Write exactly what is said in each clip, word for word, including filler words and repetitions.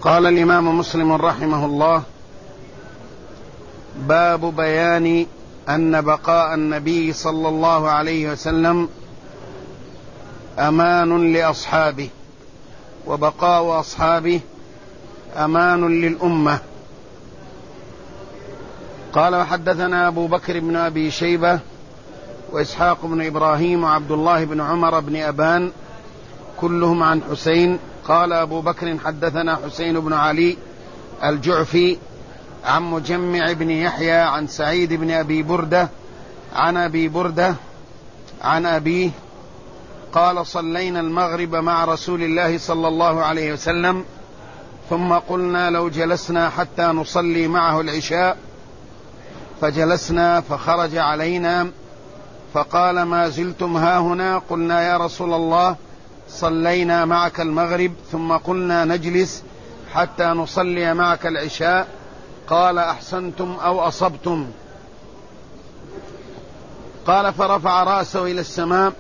قال الإمام مسلم رحمه الله: باب بيان أن بقاء النبي صلى الله عليه وسلم أمان لأصحابه، وبقاء أصحابه أمان للأمة. قال: وحدثنا أبو بكر بن أبي شيبة وإسحاق بن إبراهيم وعبد الله بن عمر بن أبان كلهم عن حسين. قال أبو بكر: حدثنا حسين بن علي الجعفي عن مجمع بن يحيى عن سعيد بن أبي بردة عن أبي بردة عن أبيه قال: صلينا المغرب مع رسول الله صلى الله عليه وسلم، ثم قلنا لو جلسنا حتى نصلي معه العشاء، فجلسنا فخرج علينا فقال: ما زلتم هاهنا؟ قلنا: يا رسول الله، صلينا معك المغرب ثم قلنا نجلس حتى نصلي معك العشاء. قال: أحسنتم أو أصبتم. قال: فرفع رأسه إلى السماء،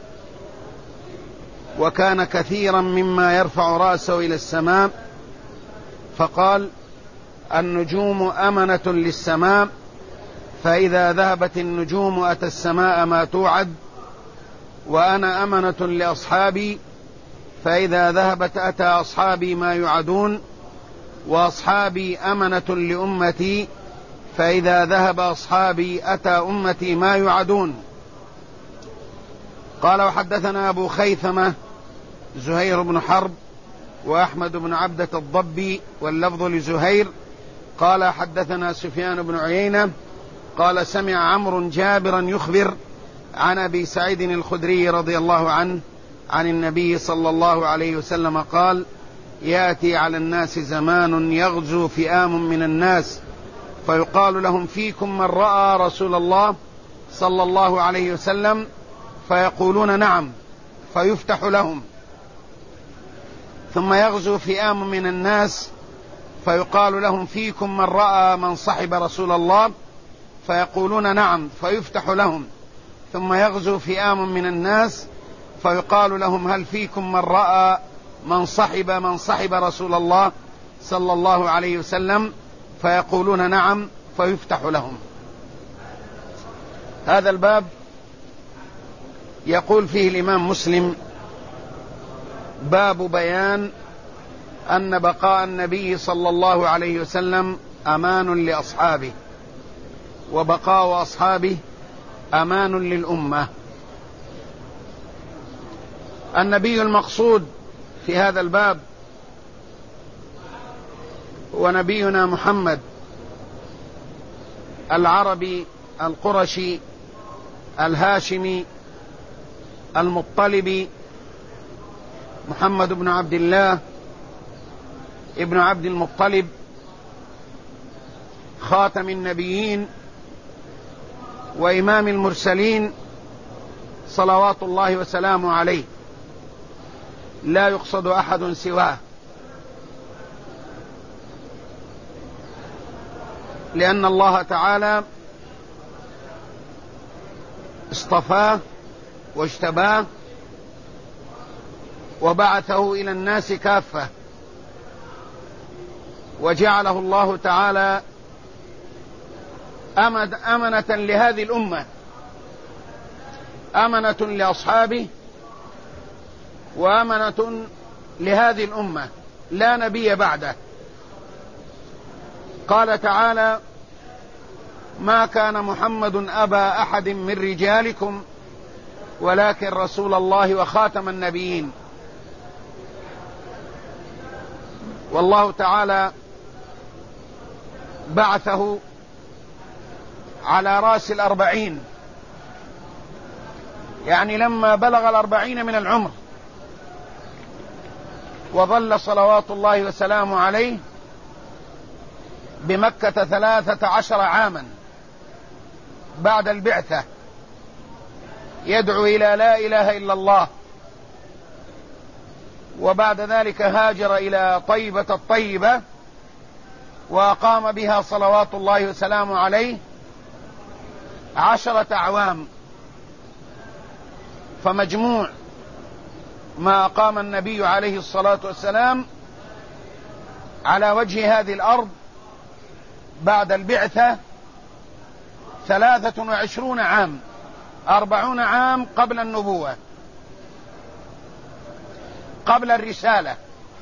وكان كثيرا مما يرفع رأسه إلى السماء، فقال: النجوم أمنة للسماء، فإذا ذهبت النجوم أتى السماء ما توعد، وأنا أمنة لأصحابي، فإذا ذهبت أتى أصحابي ما يوعدون، وأصحابي أمنة لأمتي، فإذا ذهب أصحابي أتى أمتي ما يوعدون. قال: وحدثنا أبو خيثمة زهير بن حرب وأحمد بن عبدة الضبي واللفظ لزهير قال: حدثنا سفيان بن عيينة قال: سمع عمرو جابرا يخبر عن أبي سعيد الخدري رضي الله عنه عن النبي صلى الله عليه وسلم قال: يأتي على الناس زمان يغزو فئام من الناس، فيقال لهم: فيكم من رأى رسول الله صلى الله عليه وسلم؟ فيقولون: نعم، فيفتح لهم. ثم يغزو فئام من الناس، فيقال لهم: فيكم من رأى من صحب رسول الله؟ فيقولون: نعم، فيفتح لهم. ثم يغزو فئام من الناس، فيقال لهم: هل فيكم من رأى من صحب من صحب رسول الله صلى الله عليه وسلم؟ فيقولون: نعم، فيفتح لهم. هذا الباب يقول فيه الإمام مسلم: باب بيان أن بقاء النبي صلى الله عليه وسلم أمان لأصحابه، وبقاء أصحابه أمان للأمة. النبي المقصود في هذا الباب هو نبينا محمد العربي القرشي الهاشمي المطلبي، محمد بن عبد الله ابن عبد المطلب، خاتم النبيين وإمام المرسلين صلوات الله وسلامه عليه، لا يقصد أحد سواه، لأن الله تعالى اصطفاه واجتباه وبعثه إلى الناس كافة، وجعله الله تعالى أمنة لهذه الأمة، أمنة لأصحابه وأمنة لهذه الأمة، لا نبي بعده. قال تعالى: ما كان محمد أبا أحد من رجالكم ولكن رسول الله وخاتم النبيين. والله تعالى بعثه على رأس الأربعين، يعني لما بلغ الأربعين من العمر، وظل صلوات الله وسلامه عليه بمكة ثلاثة عشر عاما بعد البعثة يدعو إلى لا إله إلا الله، وبعد ذلك هاجر إلى طيبة الطيبة وأقام بها صلوات الله وسلامه عليه عشرة أعوام. فمجموع ما أقام النبي عليه الصلاة والسلام على وجه هذه الأرض بعد البعثة ثلاثة وعشرون عام، أربعون عام قبل النبوة، قبل الرسالة.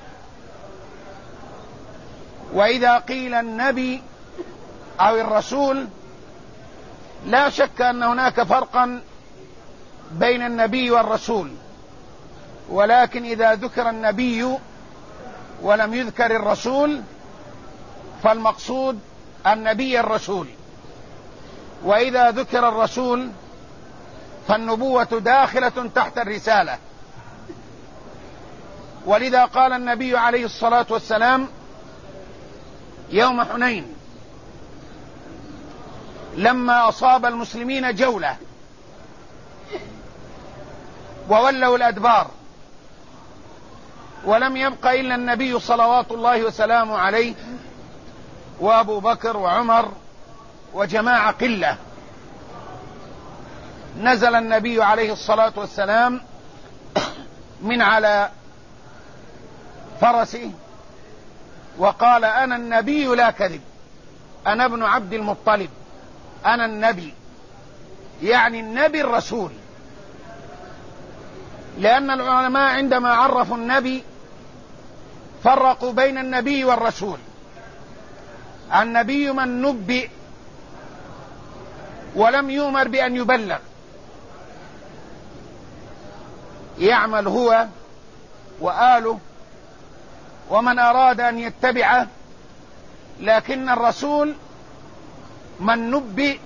وإذا قيل النبي أو الرسول لا شك أن هناك فرقا بين النبي والرسول، ولكن إذا ذكر النبي ولم يذكر الرسول فالمقصود النبي الرسول، وإذا ذكر الرسول فالنبوة داخلة تحت الرسالة. ولذا قال النبي عليه الصلاة والسلام يوم حنين لما أصاب المسلمين جولة وولوا الأدبار ولم يبق إلا النبي صلوات الله وسلامه عليه وأبو بكر وعمر وجماعة قلة، نزل النبي عليه الصلاة والسلام من على فرسه وقال: أنا النبي لا كذب، أنا ابن عبد المطلب، أنا النبي، يعني النبي الرسول. لأن العلماء عندما عرفوا النبي فرقوا بين النبي والرسول. النبي من نبئ ولم يؤمر بأن يبلغ، يعمل هو وآله ومن أراد أن يتبعه. لكن الرسول من نبئ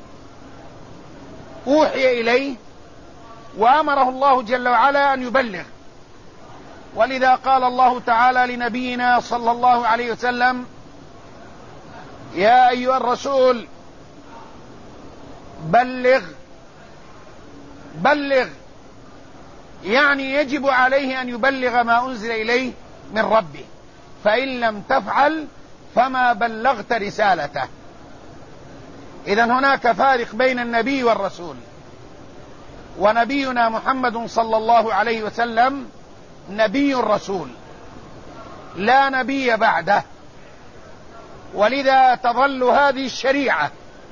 أوحي إليه وأمره الله جل وعلا أن يبلغ. ولذا قال الله تعالى لنبينا صلى الله عليه وسلم: يا أيها الرسول بلغ بلغ، يعني يجب عليه أن يبلغ ما أنزل إليه من ربه، فإن لم تفعل فما بلغت رسالته. إذن هناك فارق بين النبي والرسول، ونبينا محمد صلى الله عليه وسلم نبي رسول لا نبي بعده. ولذا تظل هذه الشريعة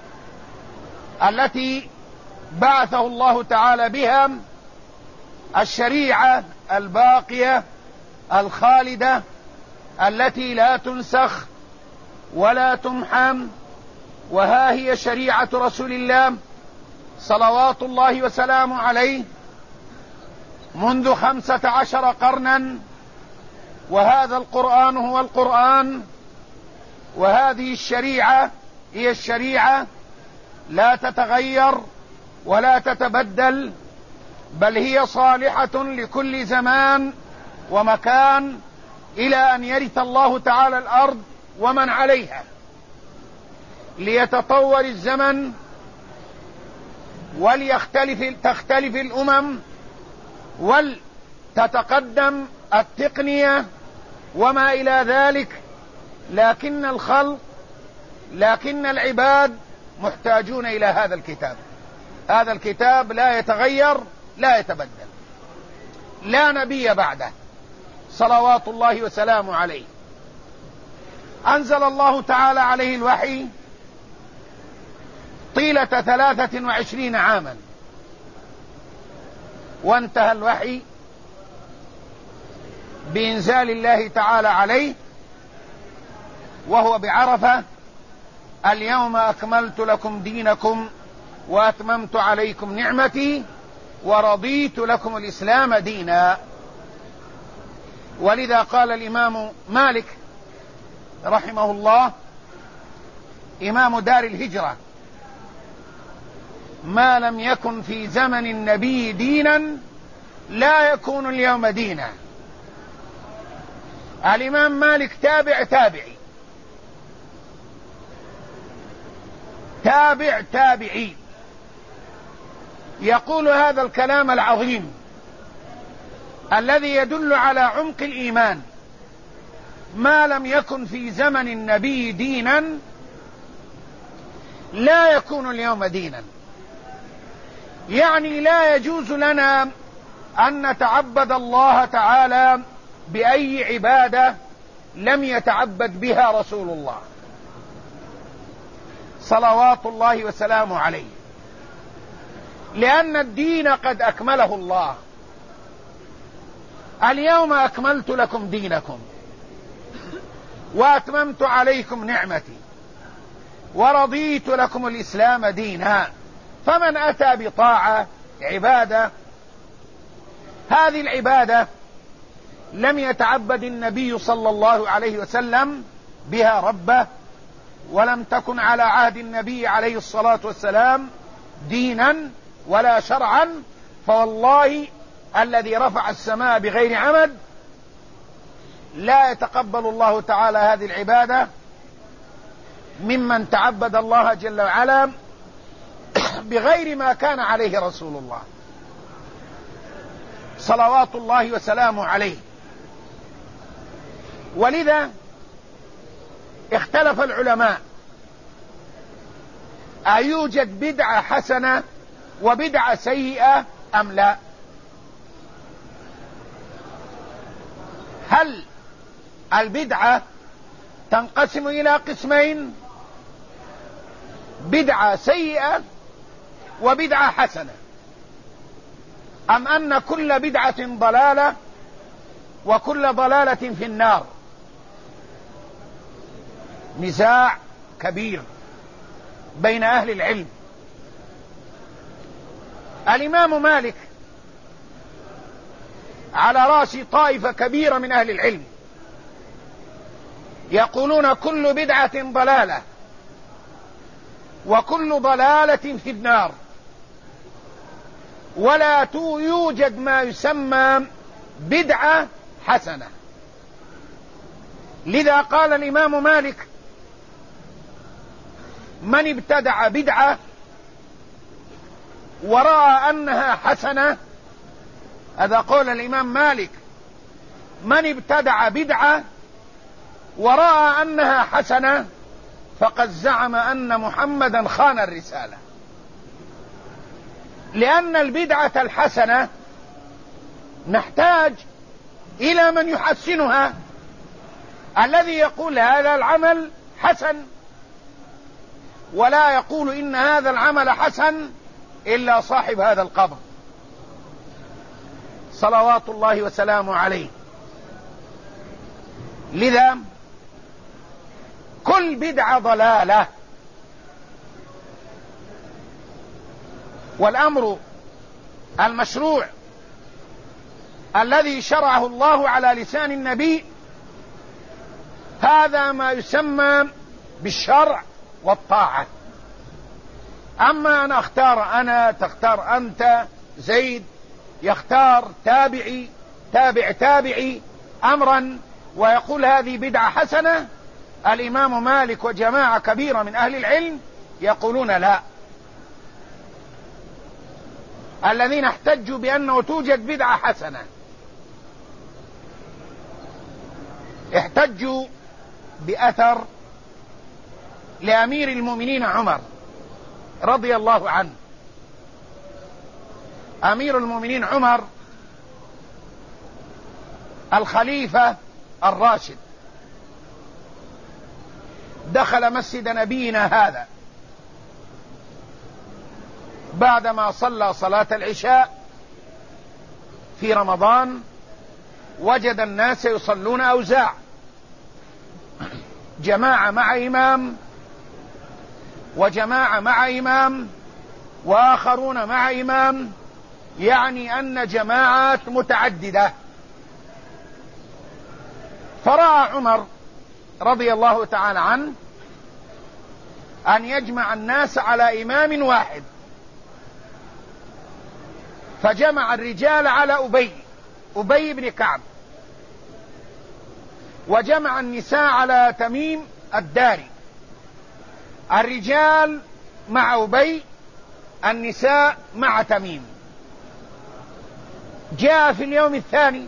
التي بعثه الله تعالى بها الشريعة الباقية الخالدة التي لا تنسخ ولا تمحى. وها هي شريعة رسول الله صلوات الله وسلامه عليه منذ خمسة عشر قرنا، وهذا القرآن هو القرآن، وهذه الشريعة هي الشريعة، لا تتغير ولا تتبدل، بل هي صالحة لكل زمان ومكان إلى أن يرث الله تعالى الأرض ومن عليها، ليتطور الزمن وليختلف تختلف الأمم ولتتقدم التقنية وما إلى ذلك. لكن الخلق لكن العباد محتاجون إلى هذا الكتاب. هذا الكتاب لا يتغير لا يتبدل، لا نبي بعده صلوات الله وسلامه عليه. أنزل الله تعالى عليه الوحي طيلة ثلاثة وعشرين عاما، وانتهى الوحي بإنزال الله تعالى عليه وهو بعرفة: اليوم أكملت لكم دينكم وأتممت عليكم نعمتي ورضيت لكم الإسلام دينا. ولذا قال الإمام مالك رحمه الله إمام دار الهجرة: ما لم يكن في زمن النبي دينا لا يكون اليوم دينا. الإمام مالك تابع تابعي تابع تابعي يقول هذا الكلام العظيم الذي يدل على عمق الإيمان: ما لم يكن في زمن النبي دينا لا يكون اليوم دينا. يعني لا يجوز لنا أن نتعبد الله تعالى بأي عبادة لم يتعبد بها رسول الله صلوات الله وسلامه عليه، لأن الدين قد أكمله الله. اليوم أكملت لكم دينكم وأتممت عليكم نعمتي ورضيت لكم الإسلام دينا. فمن أتى بطاعة عبادة، هذه العبادة لم يتعبد النبي صلى الله عليه وسلم بها ربه، ولم تكن على عهد النبي عليه الصلاة والسلام دينا ولا شرعا، فوالله الذي رفع السماء بغير عمد لا يتقبل الله تعالى هذه العبادة ممن تعبد الله جل وعلا بغير ما كان عليه رسول الله صلوات الله وسلامه عليه. ولذا اختلف العلماء أيوجد بدعة حسنة وبدعة سيئة أم لا؟ هل البدعة تنقسم إلى قسمين: بدعة سيئة وبدعة حسنة، أم أن كل بدعة ضلالة وكل ضلالة في النار؟ نزاع كبير بين أهل العلم. الإمام مالك على رأس طائفة كبيرة من أهل العلم يقولون كل بدعة ضلالة وكل ضلالة في النار، ولا يوجد ما يسمى بدعة حسنة. لذا قال الإمام مالك: من ابتدع بدعة ورأى أنها حسنة، هذا قول الإمام مالك، من ابتدع بدعة ورأى أنها حسنة فقد زعم أن محمدا خان الرسالة، لأن البدعة الحسنة نحتاج إلى من يحسنها، الذي يقول هذا العمل حسن، ولا يقول إن هذا العمل حسن إلا صاحب هذا القبر صلوات الله وسلامه عليه. لذا كل بدعة ضلالة، والأمر المشروع الذي شرعه الله على لسان النبي هذا ما يسمى بالشرع والطاعة. أما أنا أختار أنا، تختار أنت، زيد يختار تابعي، تابع تابعي أمرا ويقول هذه بدعة حسنة، الإمام مالك وجماعة كبيرة من أهل العلم يقولون لا. الذين احتجوا بأنه توجد بدعة حسنة احتجوا بأثر لأمير المؤمنين عمر رضي الله عنه. أمير المؤمنين عمر الخليفة الراشد دخل مسجد نبينا هذا بعدما صلى صلاة العشاء في رمضان، وجد الناس يصلون أوزاع، جماعة مع إمام وجماعة مع إمام وآخرون مع إمام، يعني أن جماعات متعددة. فرأى عمر رضي الله تعالى عنه أن يجمع الناس على إمام واحد، فجمع الرجال على أبي أبي بن كعب، وجمع النساء على تميم الداري، الرجال مع أبي، النساء مع تميم. جاء في اليوم الثاني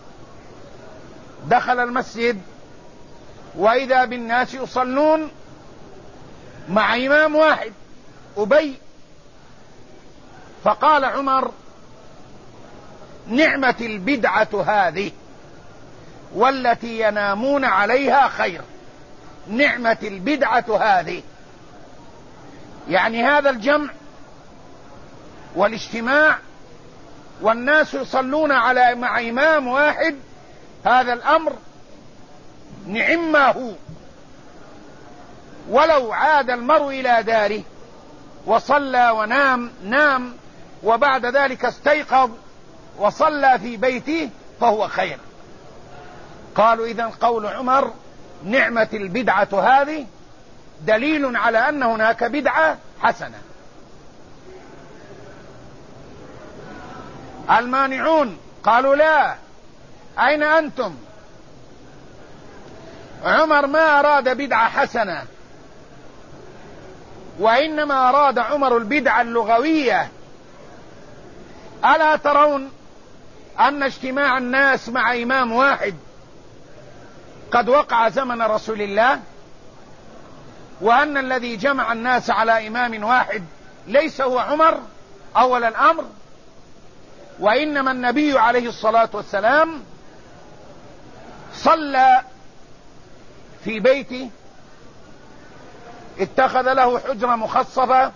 دخل المسجد وإذا بالناس يصلون مع إمام واحد أبي، فقال عمر: نعمة البدعة هذه، والتي ينامون عليها خير. نعمة البدعة هذه، يعني هذا الجمع والاجتماع والناس يصلون على مع إمام واحد، هذا الأمر نعم ما هو. ولو عاد المرء إلى داره وصلى ونام نام وبعد ذلك استيقظ وصلى في بيته فهو خير. قالوا إذن قول عمر نعمة البدعة هذه دليل على أن هناك بدعة حسنة. المانعون قالوا لا، أين أنتم؟ عمر ما أراد بدعة حسنة، وإنما أراد عمر البدعة اللغوية. ألا ترون أن اجتماع الناس مع إمام واحد قد وقع زمن رسول الله، وأن الذي جمع الناس على إمام واحد ليس هو عمر أول الأمر، وإنما النبي عليه الصلاة والسلام صلى في بيته، اتخذ له حجرة مخصصة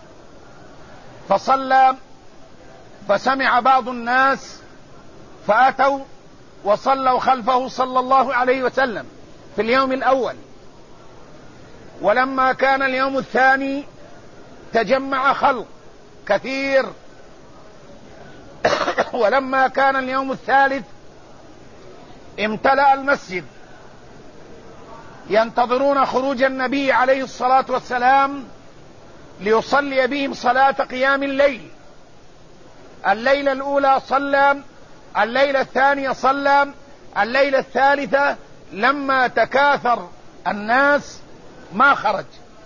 فصلى، فسمع بعض الناس فأتوا وصلوا خلفه صلى الله عليه وسلم في اليوم الأول. ولما كان اليوم الثاني تجمع خلق كثير، ولما كان اليوم الثالث امتلأ المسجد ينتظرون خروج النبي عليه الصلاة والسلام ليصلي بهم صلاة قيام الليل. الليلة الأولى صلى، الليلة الثانية صلى، الليلة الثالثة لما تكاثر الناس ما خرج،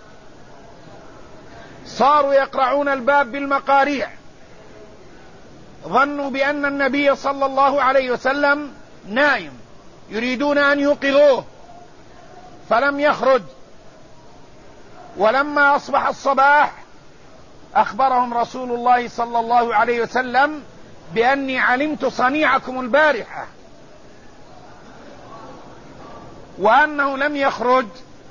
صاروا يقرعون الباب بالمقاريع، ظنوا بأن النبي صلى الله عليه وسلم نائم، يريدون أن يوقظوه فلم يخرج. ولما أصبح الصباح أخبرهم رسول الله صلى الله عليه وسلم بأني علمت صنيعكم البارحة، وأنه لم يخرج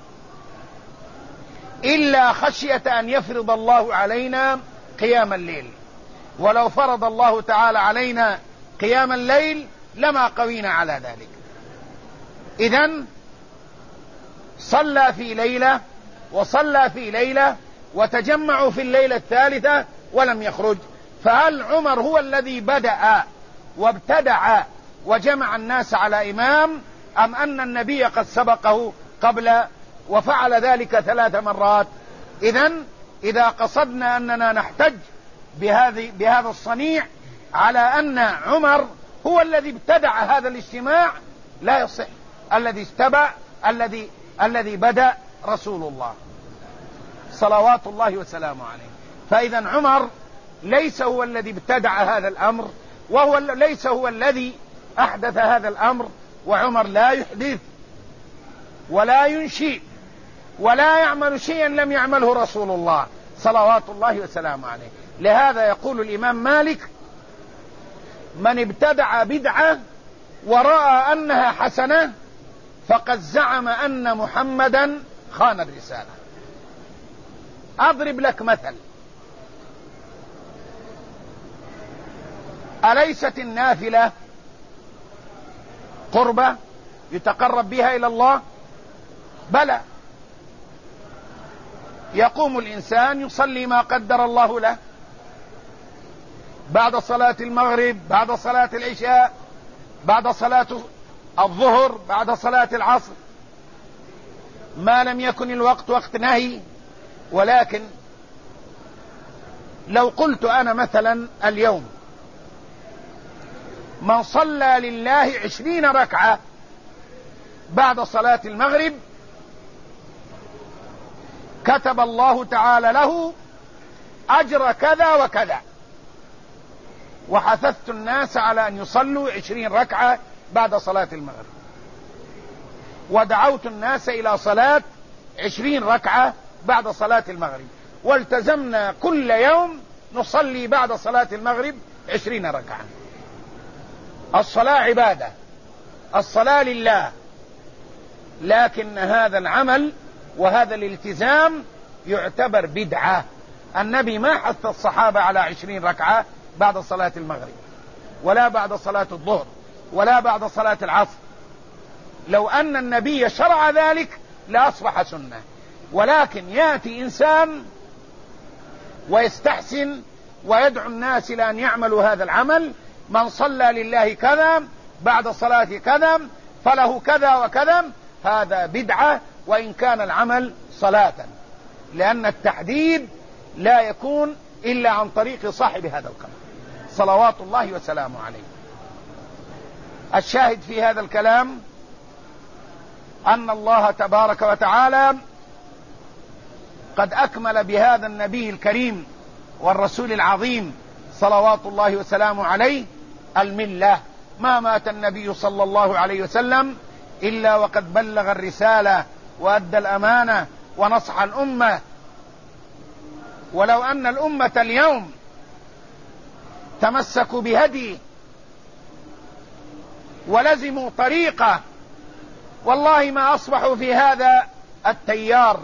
إلا خشية أن يفرض الله علينا قيام الليل، ولو فرض الله تعالى علينا قيام الليل لما قوينا على ذلك. إذن صلى في ليلة وصلى في ليلة وتجمعوا في الليلة الثالثة ولم يخرج. فهل عمر هو الذي بدأ وابتدع وجمع الناس على إمام، أم أن النبي قد سبقه قبل وفعل ذلك ثلاث مرات؟ إذن إذا قصدنا أننا نحتج بهذه بهذا الصنيع على أن عمر هو الذي ابتدع هذا الاجتماع لا يصح. الذي استبع الذي الذي بدأ رسول الله صلوات الله وسلامه عليه. فإذا عمر ليس هو الذي ابتدع هذا الأمر، وهو ليس هو الذي أحدث هذا الأمر، وعمر لا يحدث ولا ينشئ ولا يعمل شيئا لم يعمله رسول الله صلوات الله وسلامه عليه. لهذا يقول الإمام مالك: من ابتدع بدعة ورأى أنها حسنة فقد زعم أن محمدا خان الرسالة. أضرب لك مثل: أليست النافلة قربة يتقرب بها إلى الله؟ بلى. يقوم الإنسان يصلي ما قدر الله له بعد صلاة المغرب، بعد صلاة العشاء، بعد صلاة الظهر، بعد صلاة العصر، ما لم يكن الوقت وقت نهي. ولكن لو قلت أنا مثلا اليوم من صلى لله عشرين ركعة بعد صلاة المغرب كتب الله تعالى له أجر كذا وكذا، وحثثت الناس على أن يصلوا عشرين ركعة بعد صلاة المغرب، ودعوت الناس إلى صلاة عشرين ركعة بعد صلاة المغرب، والتزمنا كل يوم نصلي بعد صلاة المغرب عشرين ركعة. الصلاة عبادة، الصلاة لله، لكن هذا العمل وهذا الالتزام يعتبر بدعة. النبي ما حث الصحابة على عشرين ركعة بعد صلاة المغرب، ولا بعد صلاة الظهر، ولا بعد صلاة العصر. لو أن النبي شرع ذلك لأصبح سنة، ولكن يأتي إنسان ويستحسن ويدعو الناس إلى أن يعملوا هذا العمل: من صلى لله كذا بعد صلاة كذا فله كذا وكذا. هذا بدعة وإن كان العمل صلاة، لأن التحديد لا يكون إلا عن طريق صاحب هذا القبر صلوات الله وسلامه عليه. الشاهد في هذا الكلام أن الله تبارك وتعالى قد أكمل بهذا النبي الكريم والرسول العظيم صلوات الله وسلامه عليه الملة. ما مات النبي صلى الله عليه وسلم إلا وقد بلغ الرسالة وأدى الأمانة ونصح الأمة. ولو أن الأمة اليوم تمسكوا بهديه ولزموا طريقه والله ما أصبحوا في هذا التيار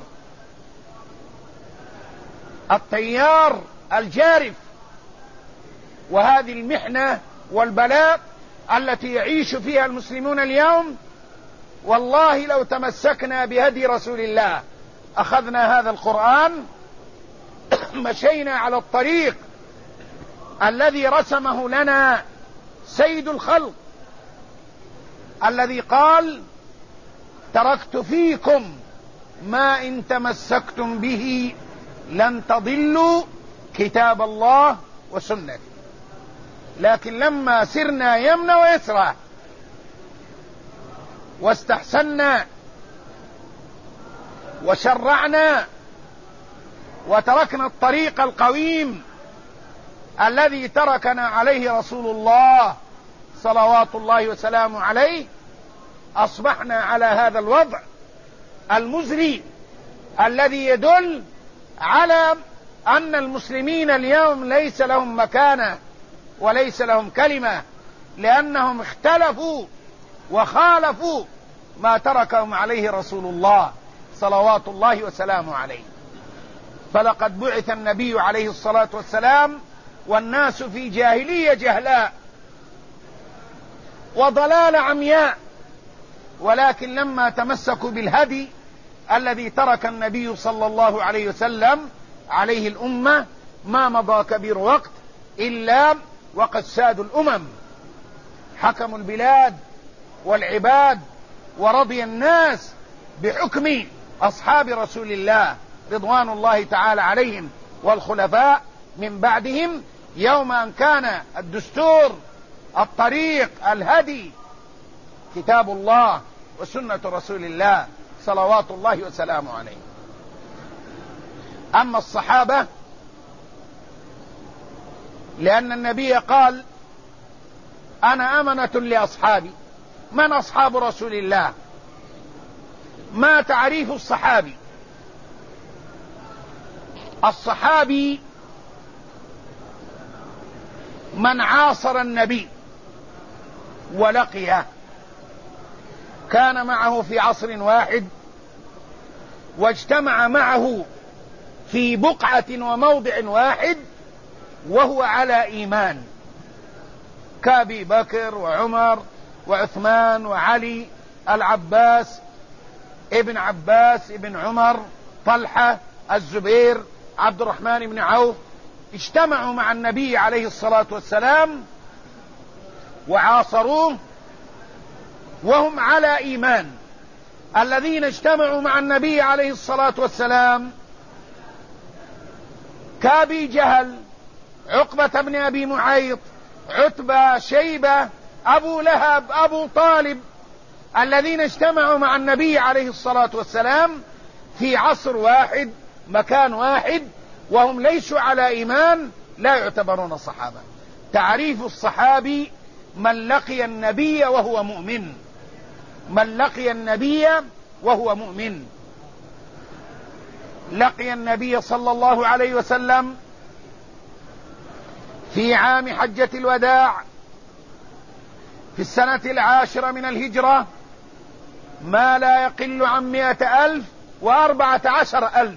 التيار الجارف وهذه المحنة والبلاء التي يعيش فيها المسلمون اليوم. والله لو تمسكنا بهدي رسول الله، أخذنا هذا القرآن، مشينا على الطريق الذي رسمه لنا سيد الخلق، الذي قال: تركت فيكم ما إن تمسكتم به لن تضلوا كتاب الله وسنتي. لكن لما سرنا يمنى ويسرى واستحسنا وشرعنا وتركنا الطريق القويم الذي تركنا عليه رسول الله صلوات الله وسلامه عليه، أصبحنا على هذا الوضع المزري الذي يدل على أن المسلمين اليوم ليس لهم مكانة وليس لهم كلمة، لأنهم اختلفوا وخالفوا ما تركهم عليه رسول الله صلوات الله وسلامه عليه. فلقد بعث النبي عليه الصلاة والسلام والناس في جاهلية جهلاء وضلال عمياء، ولكن لما تمسكوا بالهدي الذي ترك النبي صلى الله عليه وسلم عليه الأمة ما مضى كبير وقت إلا وقد سادوا الأمم، حكموا البلاد والعباد، ورضي الناس بحكم أصحاب رسول الله رضوان الله تعالى عليهم والخلفاء من بعدهم، يوم أن كان الدستور، الطريق، الهدي كتاب الله وسنة رسول الله صلوات الله وسلامه عليه. أما الصحابة، لأن النبي قال: أنا أمنة لأصحابي. من أصحاب رسول الله؟ ما تعريف الصحابي؟ الصحابي من عاصر النبي ولقيه، كان معه في عصر واحد واجتمع معه في بقعة وموضع واحد وهو على إيمان، كأبي بكر وعمر وعثمان وعلي، العباس ابن عباس ابن عمر، طلحة، الزبير، عبد الرحمن بن عوف، اجتمعوا مع النبي عليه الصلاة والسلام وعاصروه وهم على إيمان. الذين اجتمعوا مع النبي عليه الصلاة والسلام كأبي جهل، عقبة بن أبي معيط، عتبة، شيبة، أبو لهب، أبو طالب، الذين اجتمعوا مع النبي عليه الصلاة والسلام في عصر واحد مكان واحد وهم ليسوا على إيمان، لا يعتبرون صحابة. تعريف الصحابي: من لقي النبي وهو مؤمن، من لقي النبي وهو مؤمن. لقي النبي صلى الله عليه وسلم في عام حجة الوداع في السنة العاشرة من الهجرة ما لا يقل عن مئة ألف وأربعة عشر ألف.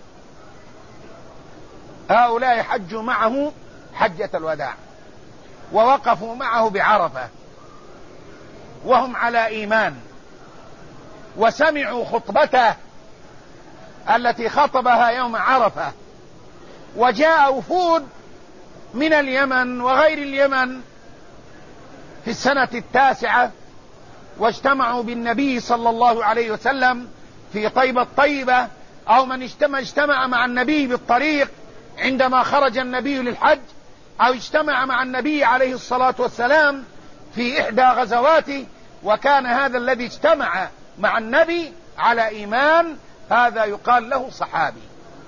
هؤلاء حجوا معه حجة الوداع ووقفوا معه بعرفة وهم على إيمان، وسمعوا خطبته التي خطبها يوم عرفة. وجاء وفود من اليمن وغير اليمن في السنة التاسعة واجتمعوا بالنبي صلى الله عليه وسلم في طيبة الطيبة، أو من اجتمع, اجتمع مع النبي بالطريق عندما خرج النبي للحج، أو اجتمع مع النبي عليه الصلاة والسلام في إحدى غزواته. وكان هذا الذي اجتمع مع النبي على إيمان هذا يقال له صحابي.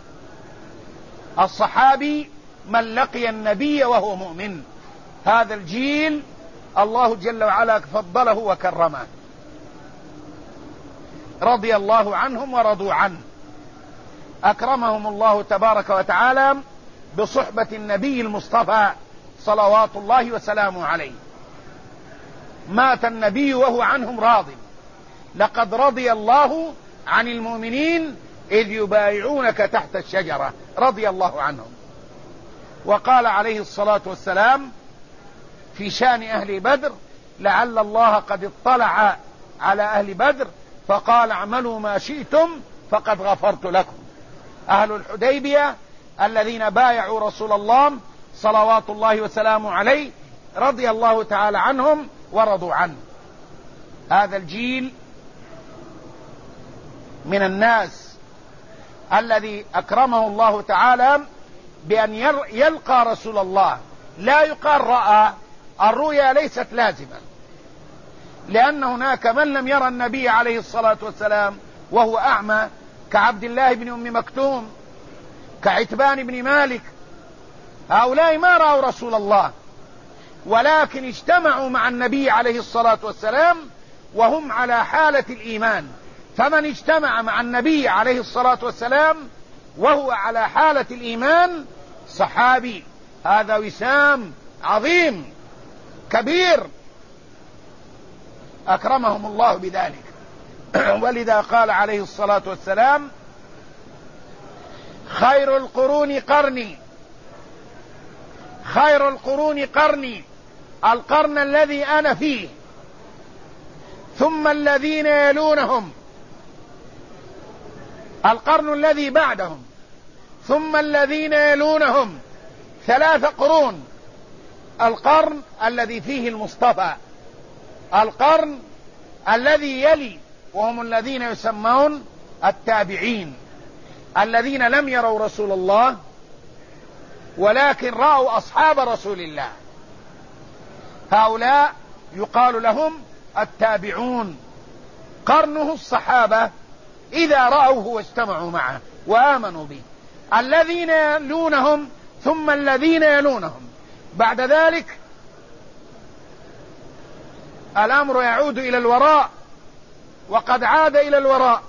الصحابي من لقي النبي وهو مؤمن. هذا الجيل الله جل وعلا فضله وكرمه، رضي الله عنهم ورضوا عنه، أكرمهم الله تبارك وتعالى بصحبة النبي المصطفى صلوات الله وسلامه عليه. مات النبي وهو عنهم راض. لقد رضي الله عن المؤمنين إذ يبايعونك تحت الشجرة، رضي الله عنهم. وقال عليه الصلاة والسلام في شان أهل بدر: لعل الله قد اطلع على أهل بدر فقال اعملوا ما شئتم فقد غفرت لكم. أهل الحديبية الذين بايعوا رسول الله صلوات الله وسلامه عليه رضي الله تعالى عنهم ورضوا عنه. هذا الجيل من الناس الذي أكرمه الله تعالى بأن يلقى رسول الله. لا يقال رأى، الرؤيا ليست لازمة، لأن هناك من لم يرى النبي عليه الصلاة والسلام وهو أعمى، كعبد الله بن أم مكتوم، كعتبان بن مالك. هؤلاء ما رأوا رسول الله، ولكن اجتمعوا مع النبي عليه الصلاة والسلام وهم على حالة الإيمان. فمن اجتمع مع النبي عليه الصلاة والسلام وهو على حالة الإيمان صحابي. هذا وسام عظيم كبير أكرمهم الله بذلك. ولذا قال عليه الصلاة والسلام: خير القرون قرني، خير القرون قرني، القرن الذي أنا فيه، ثم الذين يلونهم، القرن الذي بعدهم، ثم الذين يلونهم. ثلاث قرون: القرن الذي فيه المصطفى، القرن الذي يلي وهم الذين يسمون التابعين، الذين لم يروا رسول الله ولكن رأوا أصحاب رسول الله. هؤلاء يقال لهم التابعون. قرنه الصحابة إذا رأوه واجتمعوا معه وآمنوا به. الذين يلونهم ثم الذين يلونهم. بعد ذلك الأمر يعود إلى الوراء، وقد عاد إلى الوراء،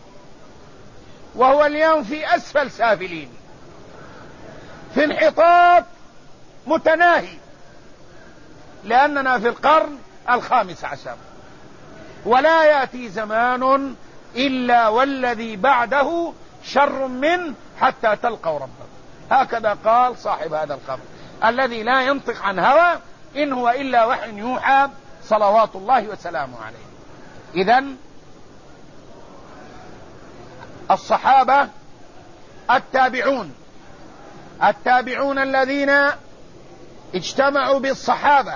وهو اليوم في أسفل سافلين، في انحطاط متناهي، لأننا في القرن الخامس عشر، ولا يأتي زمان إلا والذي بعده شر منه حتى تلقوا ربكم. هكذا قال صاحب هذا القبر الذي لا ينطق عن هوى إن هو إلا وحي يوحى صلوات الله وسلامه عليه. إذن الصحابة التابعون، التابعون الذين اجتمعوا بالصحابة.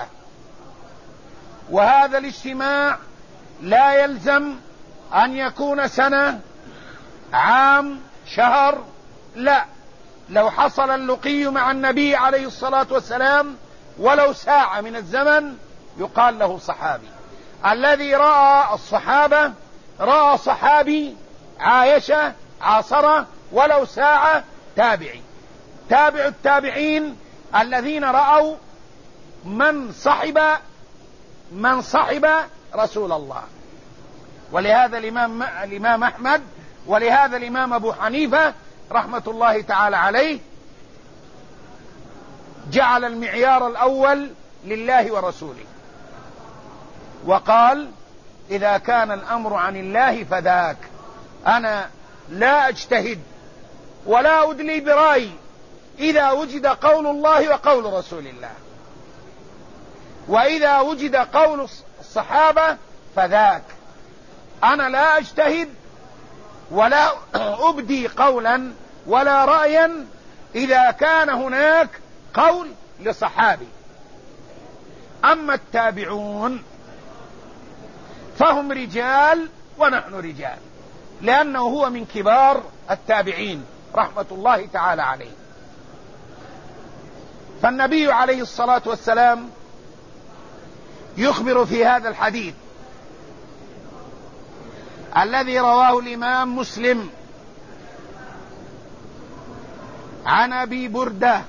وهذا الاجتماع لا يلزم أن يكون سنة، عام، شهر، لا. لو حصل اللقي مع النبي عليه الصلاة والسلام ولو ساعة من الزمن يقال له صحابي. الذي رأى الصحابة رأى صحابي عايشة عاصرة ولو ساعة تابعي. تابع التابعين الذين رأوا من صحب من صحب رسول الله. ولهذا الإمام, الإمام أحمد ولهذا الإمام أبو حنيفة رحمة الله تعالى عليه جعل المعيار الأول لله ورسوله، وقال إذا كان الأمر عن الله فذاك، أنا لا أجتهد ولا أدلي برأيي إذا وجد قول الله وقول رسول الله، وإذا وجد قول الصحابة فذاك، أنا لا أجتهد ولا أبدي قولا ولا رأيا إذا كان هناك قول لصحابي. أما التابعون فهم رجال ونحن رجال، لأنه هو من كبار التابعين رحمة الله تعالى عليه. فالنبي عليه الصلاة والسلام يخبر في هذا الحديث الذي رواه الإمام مسلم عن أبي بردة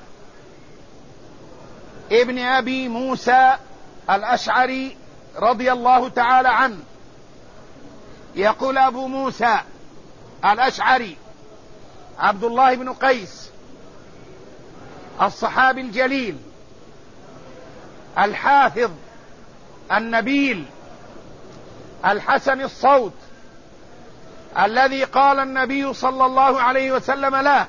ابن أبي موسى الأشعري رضي الله تعالى عنه، يقول أبو موسى الأشعري عبد الله بن قيس الصحابي الجليل الحافظ النبيل الحسن الصوت، الذي قال النبي صلى الله عليه وسلم له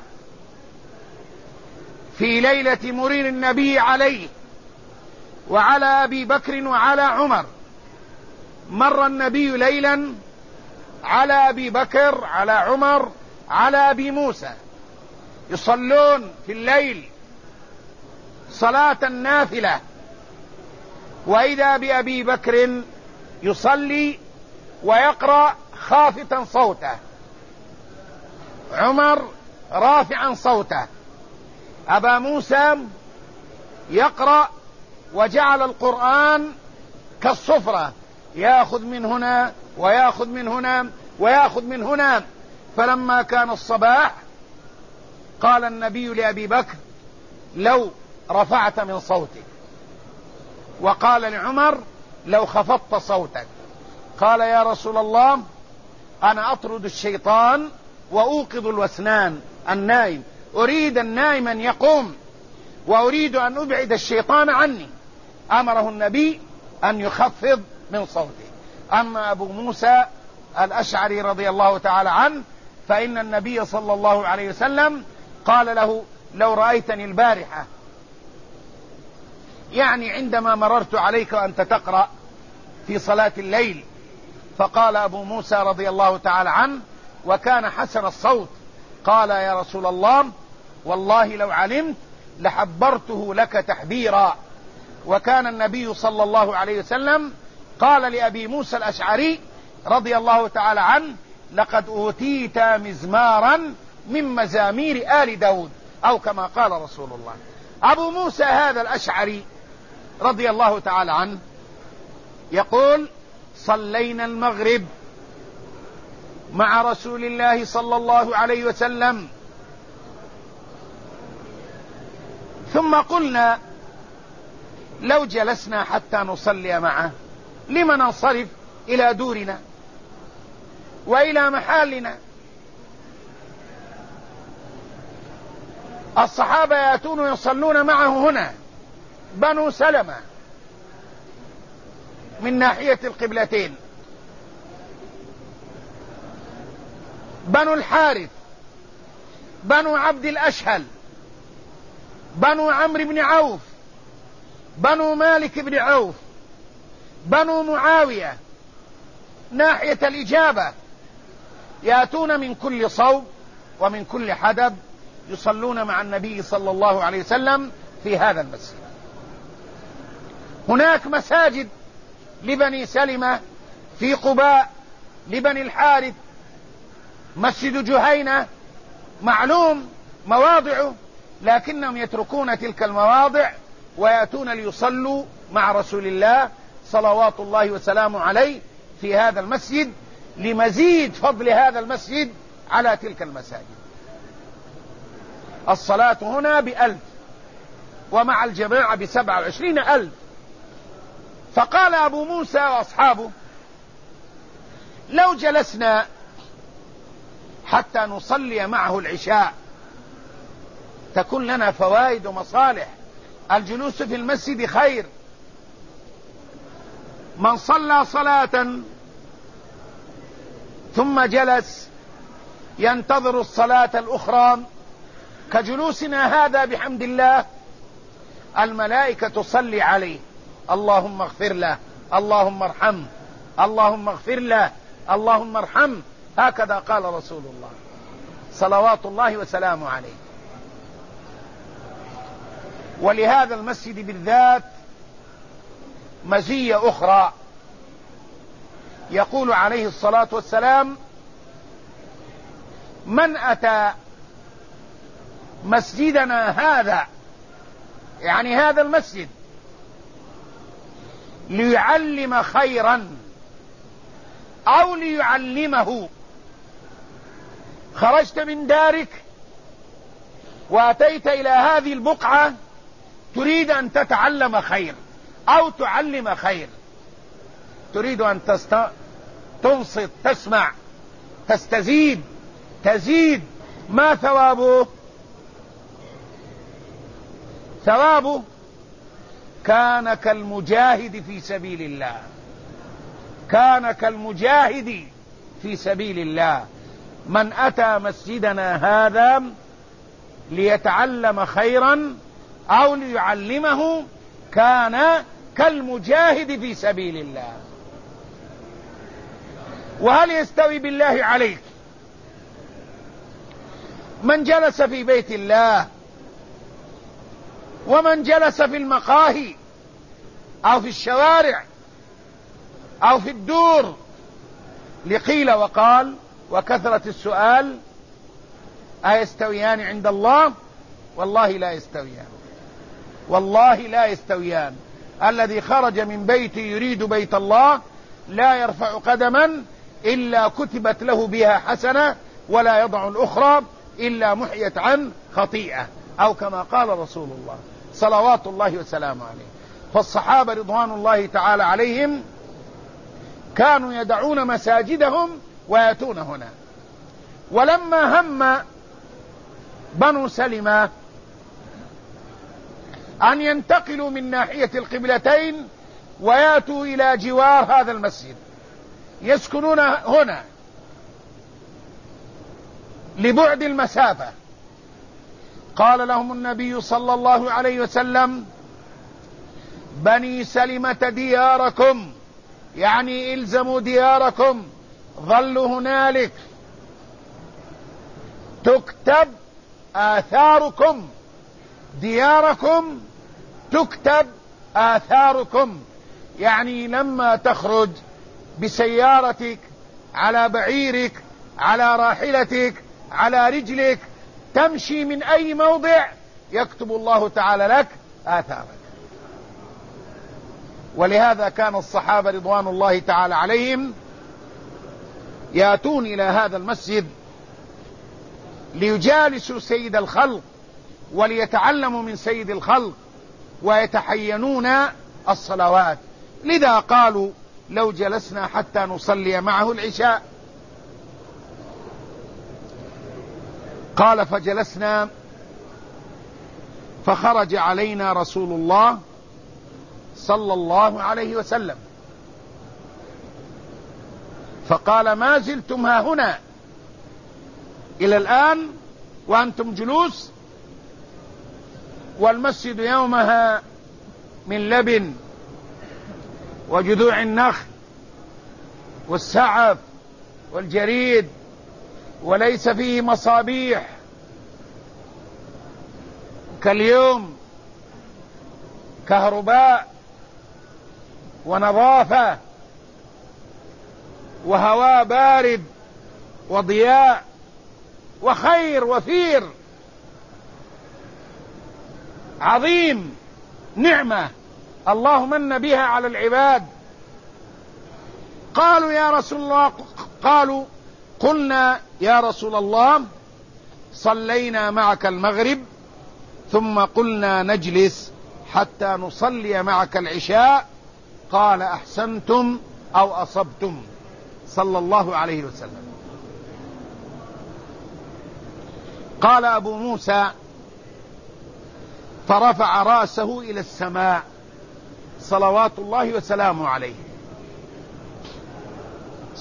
في ليلة مرير النبي عليه وعلى أبي بكر وعلى عمر: مر النبي ليلا على أبي بكر على عمر على أبي موسى يصلون في الليل صلاة النافلة، وإذا بأبي بكر يصلي ويقرأ خافتا صوته، عمر رافعا صوته، أبا موسى يقرأ وجعل القرآن كالصفرة، يأخذ من هنا ويأخذ من هنا ويأخذ من هنا. فلما كان الصباح قال النبي لأبي بكر: لو رفعت من صوتك، وقال لعمر: لو خفضت صوتك. قال: يا رسول الله، أنا أطرد الشيطان وأوقظ الوسنان النائم، أريد النائم أن يقوم وأريد أن أبعد الشيطان عني. أمره النبي أن يخفض من صوته. أما أبو موسى الأشعري رضي الله تعالى عنه فإن النبي صلى الله عليه وسلم قال له: لو رأيتني البارحة، يعني عندما مررت عليك وأنت تقرأ في صلاة الليل. فقال أبو موسى رضي الله تعالى عنه وكان حسن الصوت: قال: يا رسول الله، والله لو علمت لحبرته لك تحبيرا. وكان النبي صلى الله عليه وسلم قال لأبي موسى الأشعري رضي الله تعالى عنه: لقد أوتيت مزمارا من مزامير آل داود، أو كما قال رسول الله. أبو موسى هذا الأشعري رضي الله تعالى عنه يقول: صلينا المغرب مع رسول الله صلى الله عليه وسلم، ثم قلنا: لو جلسنا حتى نصلي معه لم ننصرف إلى دورنا وإلى محلنا؟ الصحابة يأتون ويصلون معه هنا، بنو سلمة من ناحية القبلتين، بنو الحارث، بنو عبد الأشهل، بنو عمرو بن عوف، بنو مالك بن عوف، بنو معاوية، ناحية الإجابة، يأتون من كل صوب ومن كل حدب يصلون مع النبي صلى الله عليه وسلم في هذا المسجد. هناك مساجد لبني سلمة في قباء، لبني الحارث، مسجد جهينة معلوم مواضعه، لكنهم يتركون تلك المواضع ويأتون ليصلوا مع رسول الله صلوات الله وسلامه عليه في هذا المسجد، لمزيد فضل هذا المسجد على تلك المساجد. الصلاة هنا بألف، ومع الجماعة بسبع وعشرين ألف. فقال أبو موسى وأصحابه: لو جلسنا حتى نصلي معه العشاء تكون لنا فوائد ومصالح، الجلوس في المسجد خير. من صلى صلاة ثم جلس ينتظر الصلاة الأخرى كجلوسنا هذا بحمد الله، الملائكة تصلي عليه: اللهم اغفر له، اللهم ارحمه، اللهم اغفر له، اللهم ارحمه. هكذا قال رسول الله صلوات الله وسلامه عليه. ولهذا المسجد بالذات مزية أخرى، يقول عليه الصلاة والسلام: من أتى مسجدنا هذا، يعني هذا المسجد، ليعلم خيرا أو ليعلمه، خرجت من دارك وأتيت إلى هذه البقعة تريد أن تتعلم خير أو تعلم خير، تريد أن تست... تنصت، تسمع، تستزيد، تزيد، ما ثوابه؟ ثوابه كان كالمجاهد في سبيل الله، كان كالمجاهد في سبيل الله. من أتى مسجدنا هذا ليتعلم خيرا أو ليعلمه كان كالمجاهد في سبيل الله. وهل يستوي بالله عليك من جلس في بيت الله ومن جلس في المقاهي أو في الشوارع أو في الدور لقيل وقال وكثرة السؤال؟ أيستويان عند الله؟ والله لا يستويان، والله لا يستويان. الذي خرج من بيته يريد بيت الله لا يرفع قدما إلا كتبت له بها حسنة، ولا يضع الأخرى إلا محيت عن خطيئة، أو كما قال رسول الله صلوات الله وسلامه عليه. فالصحابة رضوان الله تعالى عليهم كانوا يدعون مساجدهم ويأتون هنا. ولما هم بنو سلمة أن ينتقلوا من ناحية القبلتين ويأتوا إلى جوار هذا المسجد يسكنون هنا لبعد المسافة، قال لهم النبي صلى الله عليه وسلم: بني سلمة دياركم، يعني الزموا دياركم، ظلوا هنالك، تكتب آثاركم، دياركم تكتب آثاركم. يعني لما تخرج بسيارتك، على بعيرك، على راحلتك، على رجلك، تمشي من أي موضع، يكتب الله تعالى لك آثارك. ولهذا كان الصحابة رضوان الله تعالى عليهم يأتون إلى هذا المسجد ليجالسوا سيد الخلق وليتعلموا من سيد الخلق ويتحينون الصلوات. لذا قالوا: لو جلسنا حتى نصلي معه العشاء. قال: فجلسنا فخرج علينا رسول الله صلى الله عليه وسلم فقال: ما زلتم ها هنا إلى الآن وأنتم جلوس؟ والمسجد يومها من لبن وجذوع النخل والسعف والجريد، وليس فيه مصابيح كاليوم، كهرباء ونظافة وهواء بارد وضياء وخير وفير عظيم، نعمة الله من بها على العباد. قالوا: يا رسول الله، قالوا قلنا يا رسول الله صلينا معك المغرب ثم قلنا نجلس حتى نصلي معك العشاء. قال: أحسنتم أو أصبتم، صلى الله عليه وسلم. قال أبو موسى: فرفع رأسه إلى السماء صلوات الله وسلامه عليه،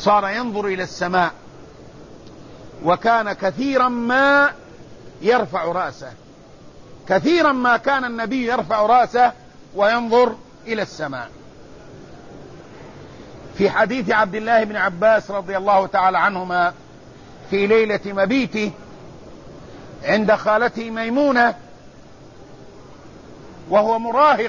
صار ينظر إلى السماء، وكان كثيرا ما يرفع رأسه، كثيرا ما كان النبي يرفع رأسه وينظر إلى السماء. في حديث عبد الله بن عباس رضي الله تعالى عنهما في ليلة مبيته عند خالته ميمونة وهو مراهق،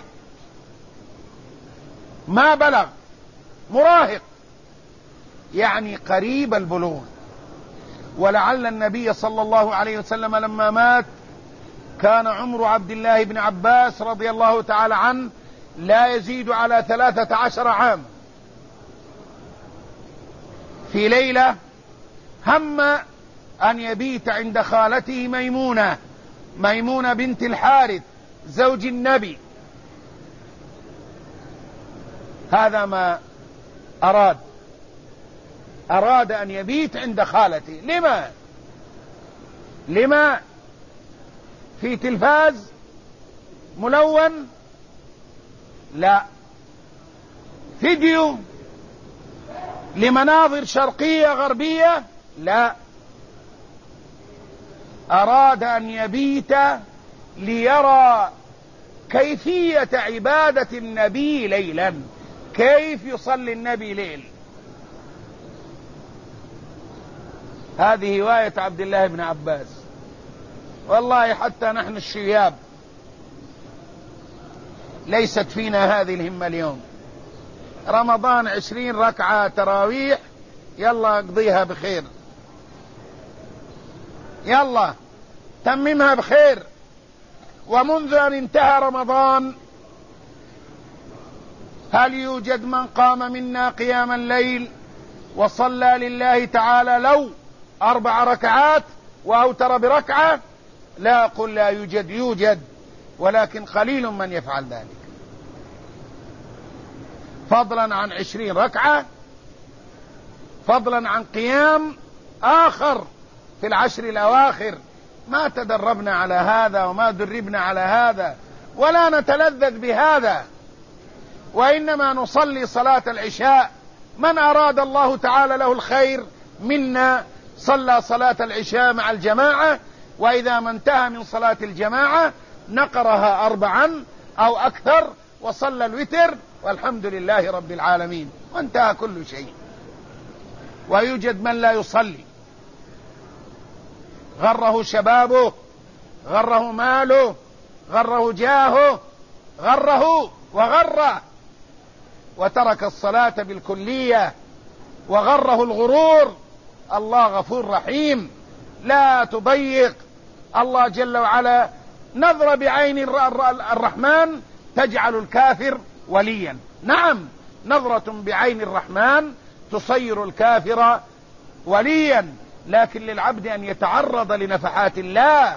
ما بلغ، مراهق يعني قريب البلوغ، ولعل النبي صلى الله عليه وسلم لما مات كان عمر عبد الله بن عباس رضي الله تعالى عنه لا يزيد على ثلاثة عشر عام. في ليلة هم أن يبيت عند خالته ميمونة، ميمونة بنت الحارث زوج النبي، هذا ما أراد، أراد أن يبيت عند خالته. لما؟ لما؟ في تلفاز ملون؟ لا. فيديو لمناظر شرقية غربية؟ لا. أراد أن يبيت ليرى كيفية عبادة النبي ليلا، كيف يصلي النبي ليل. هذه هواية عبد الله بن عباس. والله حتى نحن الشياب ليست فينا هذه الهمة اليوم. رمضان عشرين ركعة تراويح، يلا اقضيها بخير، يلا تممها بخير. ومنذ أن انتهى رمضان هل يوجد من قام منا قيام الليل وصلى لله تعالى لو أربع ركعات وأوتر بركعة؟ لا أقول لا يوجد، يوجد، ولكن قليل من يفعل ذلك، فضلا عن عشرين ركعة، فضلا عن قيام آخر في العشر الأواخر. ما تدربنا على هذا وما دربنا على هذا ولا نتلذذ بهذا، وإنما نصلي صلاة العشاء. من أراد الله تعالى له الخير منا صلى صلاة العشاء مع الجماعة، وإذا ما انتهى من صلاة الجماعة نقرها أربعا أو أكثر وصلى الوتر والحمد لله رب العالمين وانتهى كل شيء. ويوجد من لا يصلي، غره شبابه، غره ماله، غره جاهه، غره وغره، وترك الصلاة بالكلية وغره الغرور. الله غفور رحيم، لا تضيق. الله جل وعلا نظر بعين الرحمن تجعل الكافر وليا. نعم، نظرة بعين الرحمن تصير الكافر وليا، لكن للعبد أن يتعرض لنفحات الله،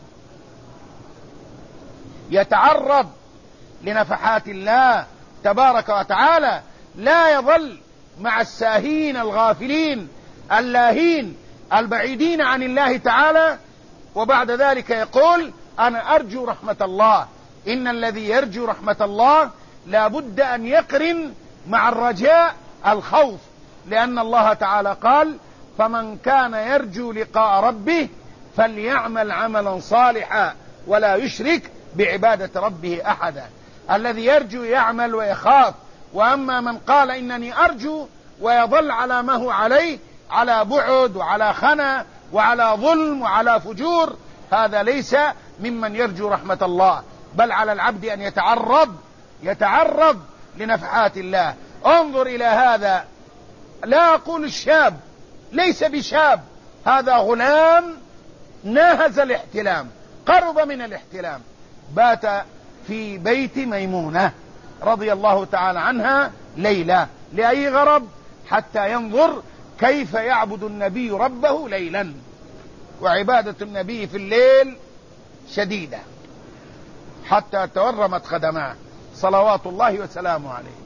يتعرض لنفحات الله تبارك وتعالى، لا يظل مع الساهين الغافلين اللاهين البعيدين عن الله تعالى، وبعد ذلك يقول أنا أرجو رحمة الله. إن الذي يرجو رحمة الله لا بد أن يقرن مع الرجاء الخوف، لأن الله تعالى قال فمن كان يرجو لقاء ربه فليعمل عملا صالحا ولا يشرك بعبادة ربه أحدا. الذي يرجو يعمل ويخاف، وأما من قال إنني أرجو ويظل على ما هو عليه، على بعد وعلى خنا وعلى ظلم وعلى فجور، هذا ليس ممن يرجو رحمة الله، بل على العبد أن يتعرض يتعرض لنفحات الله. انظر إلى هذا، لا أقول الشاب، ليس بشاب، هذا غلام ناهز الاحتلام، قرب من الاحتلام، بات في بيت ميمونة رضي الله تعالى عنها ليلة. لأي غرض؟ حتى ينظر كيف يعبد النبي ربه ليلا. وعبادة النبي في الليل شديدة حتى تورمت خدماه صلوات الله وسلامه عليه.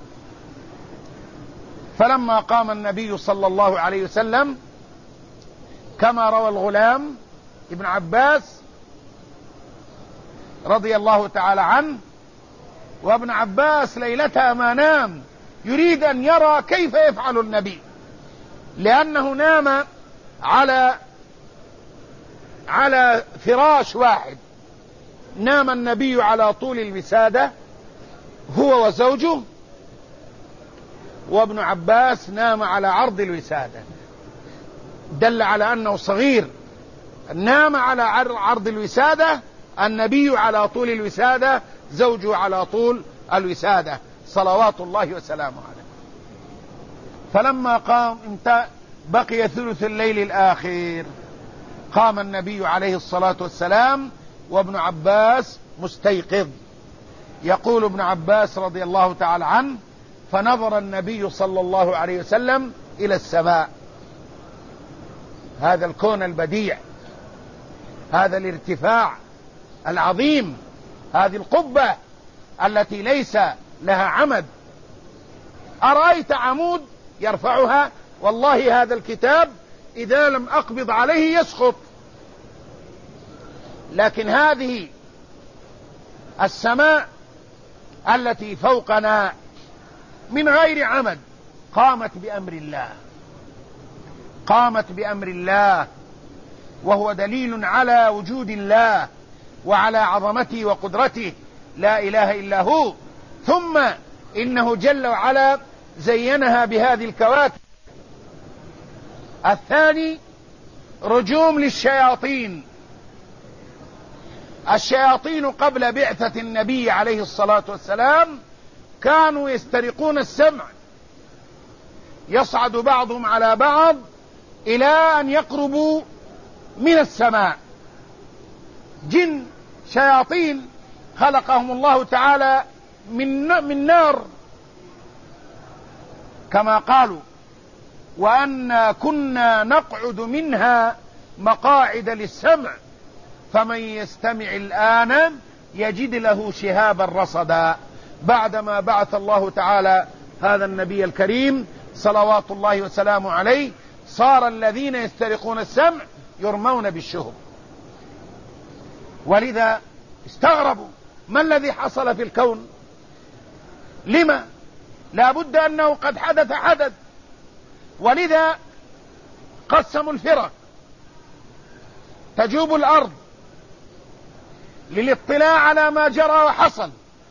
فلما قام النبي صلى الله عليه وسلم كما روى الغلام ابن عباس رضي الله تعالى عنه، وابن عباس ليلتها ما نام يريد أن يرى كيف يفعل النبي، لأنه نام على على فراش واحد. نام النبي على طول الوسادة هو وزوجه، وابن عباس نام على عرض الوسادة، دل على أنه صغير. نام على عرض الوسادة، النبي على طول الوسادة، زوجه على طول الوسادة صلوات الله وسلامه عليه. فلما قام انت بقي ثلث الليل الآخر، قام النبي عليه الصلاة والسلام وابن عباس مستيقظ. يقول ابن عباس رضي الله تعالى عنه: فنظر النبي صلى الله عليه وسلم إلى السماء، هذا الكون البديع، هذا الارتفاع العظيم، هذه القبة التي ليس لها عمد، أرأيت عمود يرفعها؟ والله هذا الكتاب إذا لم أقبض عليه يسقط. لكن هذه السماء التي فوقنا من غير عمد قامت بأمر الله، قامت بأمر الله، وهو دليل على وجود الله وعلى عظمته وقدرته، لا إله إلا هو. ثم إنه جل وعلا زينها بهذه الكواكب. الثاني رجوم للشياطين. الشياطين قبل بعثة النبي عليه الصلاة والسلام كانوا يسترقون السمع، يصعد بعضهم على بعض إلى أن يقربوا من السماء. جن شياطين خلقهم الله تعالى من من نار كما قالوا: وأنا كنا نقعد منها مقاعد للسمع فمن يستمع الآن يجد له شهابا رصدا. بعدما بعث الله تعالى هذا النبي الكريم صلوات الله وسلامه عليه، صار الذين يسترقون السمع يرمون بالشهب. ولذا استغربوا: ما الذي حصل في الكون؟ لما؟ لا بد أنه قد حدث حدث. ولذا قسموا الفرق، تجوب الأرض للاطلاع على ما جرى وحصل.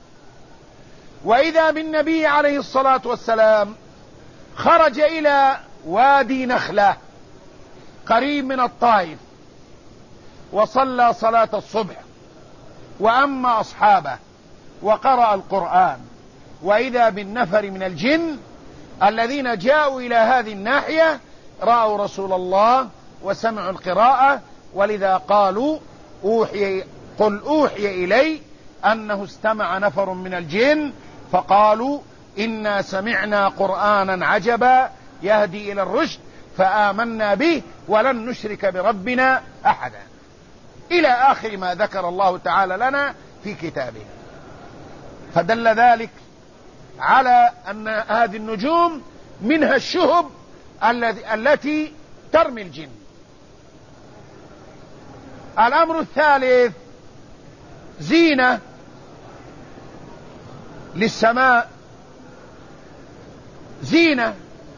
وإذا بالنبي عليه الصلاة والسلام خرج إلى وادي نخلة قريب من الطائف، وصلى صلاة الصبح، وأما أصحابه، وقرأ القرآن. وإذا بالنفر من الجن الذين جاءوا إلى هذه الناحية رأوا رسول الله وسمعوا القراءة، ولذا قالوا: أوحي قل أوحي إلي أنه استمع نفر من الجن فقالوا إنا سمعنا قرآنا عجبا يهدي إلى الرشد فآمنا به ولن نشرك بربنا أحدا، إلى آخر ما ذكر الله تعالى لنا في كتابه. فدل ذلك على أن هذه النجوم منها الشهب التي ترمي الجن. الأمر الثالث زينة للسماء، زينة.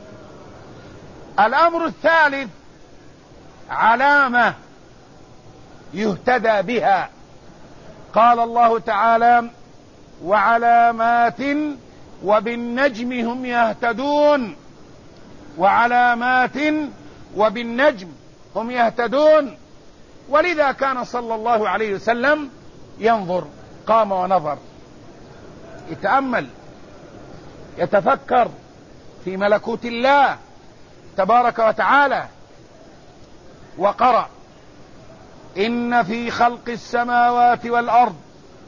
الأمر الثالث علامة يهتدى بها. قال الله تعالى: وعلامات وبالنجم هم يهتدون، وعلامات وبالنجم هم يهتدون. ولذا كان صلى الله عليه وسلم ينظر، قام ونظر، يتأمل، يتفكر في ملكوت الله تبارك وتعالى، وقرأ: إن في خلق السماوات والأرض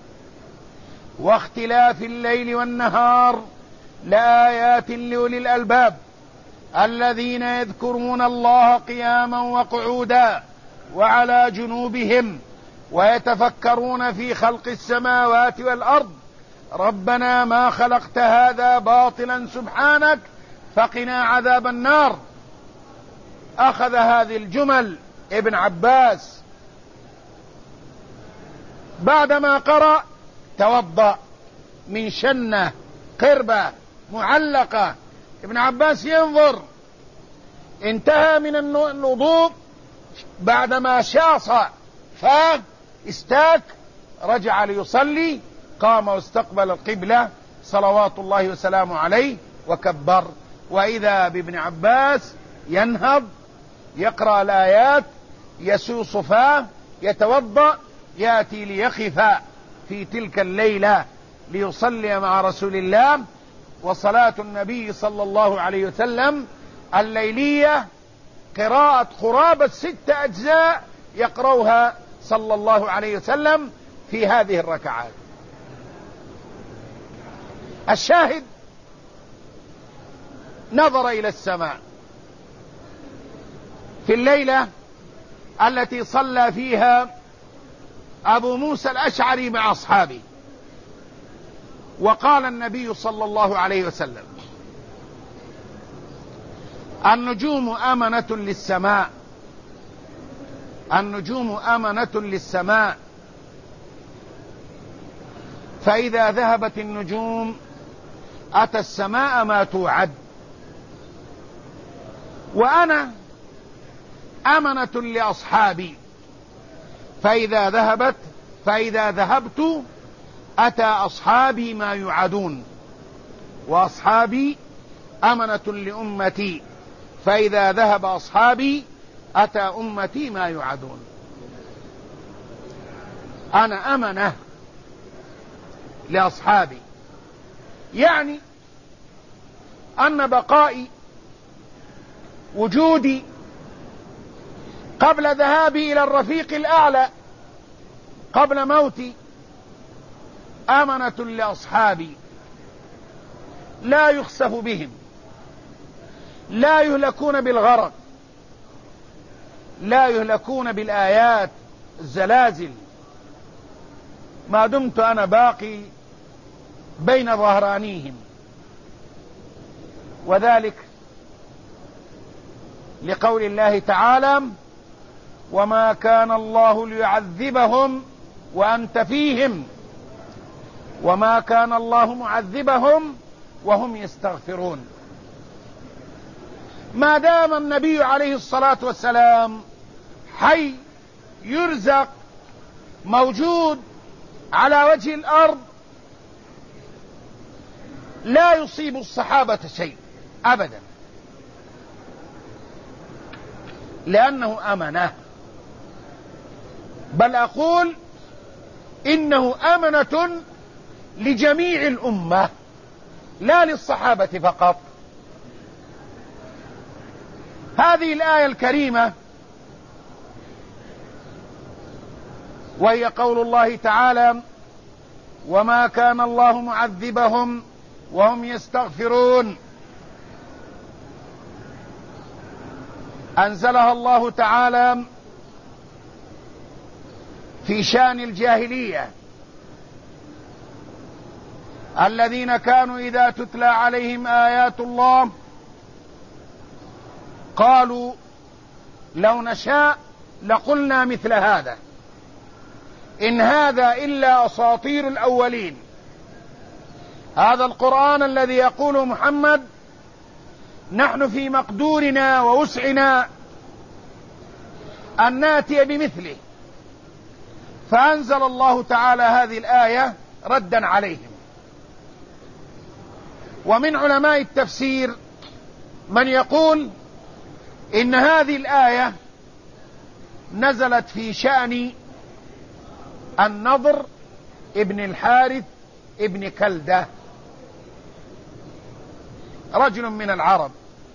واختلاف الليل والنهار لآيات لأولي الألباب الذين يذكرون الله قياما وقعودا وعلى جنوبهم ويتفكرون في خلق السماوات والأرض ربنا ما خلقت هذا باطلا سبحانك فقنا عذاب النار. أخذ هذه الجمل ابن عباس بعدما قرأ، توضأ من شنة قربة معلقة. ابن عباس ينظر انتهى من الوضوء بعدما شاص فاستاك، رجع ليصلي، قام واستقبل القبلة صلوات الله وسلامه عليه وكبر. وإذا بابن عباس ينهض يقرأ الآيات يسوس فاه يتوضأ يأتي ليخف في تلك الليلة ليصلي مع رسول الله. وصلاة النبي صلى الله عليه وسلم الليلية قراءة قرابة ست أجزاء يقرأها صلى الله عليه وسلم في هذه الركعات. الشاهد نظر إلى السماء في الليلة التي صلى فيها أبو موسى الأشعري مع أصحابه، وقال النبي صلى الله عليه وسلم: النجوم أمنة للسماء، النجوم أمنة للسماء، فإذا ذهبت النجوم أتى السماء ما توعد، وأنا أمنة لأصحابي، فإذا ذهبت فإذا ذهبت أتى أصحابي ما يوعدون، وأصحابي أمنة لأمتي، فإذا ذهب أصحابي أتى أمتي ما يوعدون. أنا أمنة لأصحابي، يعني أن بقائي وجودي قبل ذهابي إلى الرفيق الأعلى قبل موتي أمنة لأصحابي، لا يخسف بهم، لا يهلكون بالغرق، لا يهلكون بالآيات الزلازل، ما دمت أنا باقي بين ظهرانيهم. وذلك لقول الله تعالى: وما كان الله ليعذبهم وأنت فيهم وما كان الله معذبهم وهم يستغفرون. ما دام النبي عليه الصلاة والسلام حي يرزق موجود على وجه الأرض لا يصيب الصحابة شيء أبدا، لأنه أمنة، بل أقول إنه أمنة لجميع الأمة لا للصحابة فقط. هذه الآية الكريمة وهي قول الله تعالى: وما كان الله معذبهم وهم يستغفرون، أنزلها الله تعالى في شأن الجاهلية الذين كانوا إذا تتلى عليهم آيات الله قالوا لو نشاء لقلنا مثل هذا إن هذا إلا أساطير الأولين. هذا القرآن الذي يقوله محمد نحن في مقدورنا ووسعنا أن نأتي بمثله، فأنزل الله تعالى هذه الآية ردا عليهم. ومن علماء التفسير من يقول إن هذه الآية نزلت في شأن النضر ابن الحارث ابن كلدة، رجل من العرب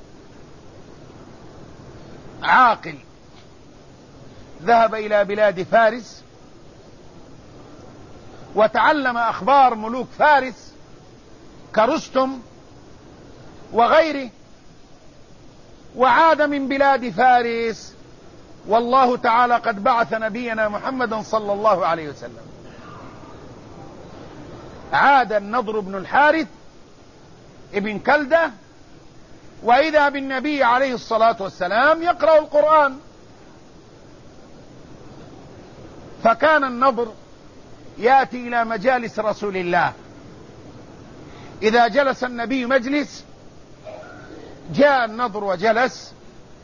عاقل ذهب إلى بلاد فارس وتعلم أخبار ملوك فارس كرستم وغيره، وعاد من بلاد فارس والله تعالى قد بعث نبينا محمدا صلى الله عليه وسلم. عاد النضر بن الحارث ابن كلدة وإذا بالنبي عليه الصلاة والسلام يقرأ القرآن، فكان النضر يأتي إلى مجالس رسول الله، إذا جلس النبي مجلس جاء النضر وجلس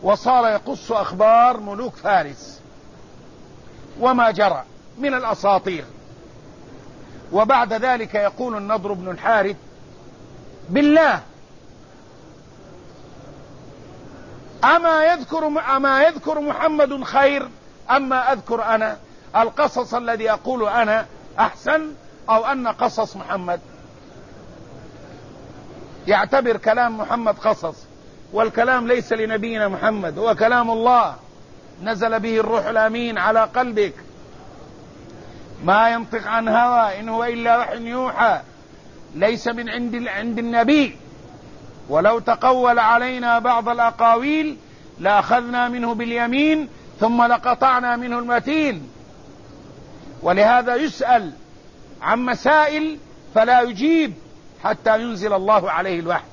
وصار يقص أخبار ملوك فارس وما جرى من الأساطير. وبعد ذلك يقول النضر بن الحارث: بالله أما يذكر, أما يذكر محمد خير أما أذكر أنا؟ القصص الذي أقول أنا أحسن أو أن قصص محمد؟ يعتبر كلام محمد قصص، والكلام ليس لنبينا محمد، هو كلام الله نزل به الروح الأمين على قلبك، ما ينطق عن هوى إن هو إلا وحي يوحى، ليس من عند عند النبي. ولو تقول علينا بعض الأقاويل لأخذنا منه باليمين ثم لقطعنا منه المتين. ولهذا يسأل عن مسائل فلا يجيب حتى ينزل الله عليه الوحي.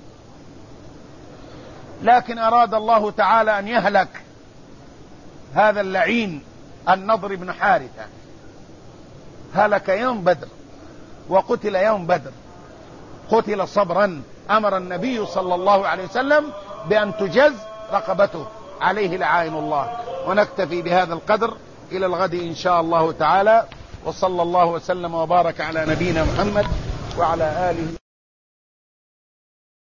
لكن أراد الله تعالى أن يهلك هذا اللعين النضر بن حارثة، هلك يوم بدر وقتل يوم بدر، قتل صبرا. أمر النبي صلى الله عليه وسلم بأن تجز رقبته، عليه لعائن الله. ونكتفي بهذا القدر إلى الغد إن شاء الله تعالى، وصلى الله وسلم وبارك على نبينا محمد وعلى آله.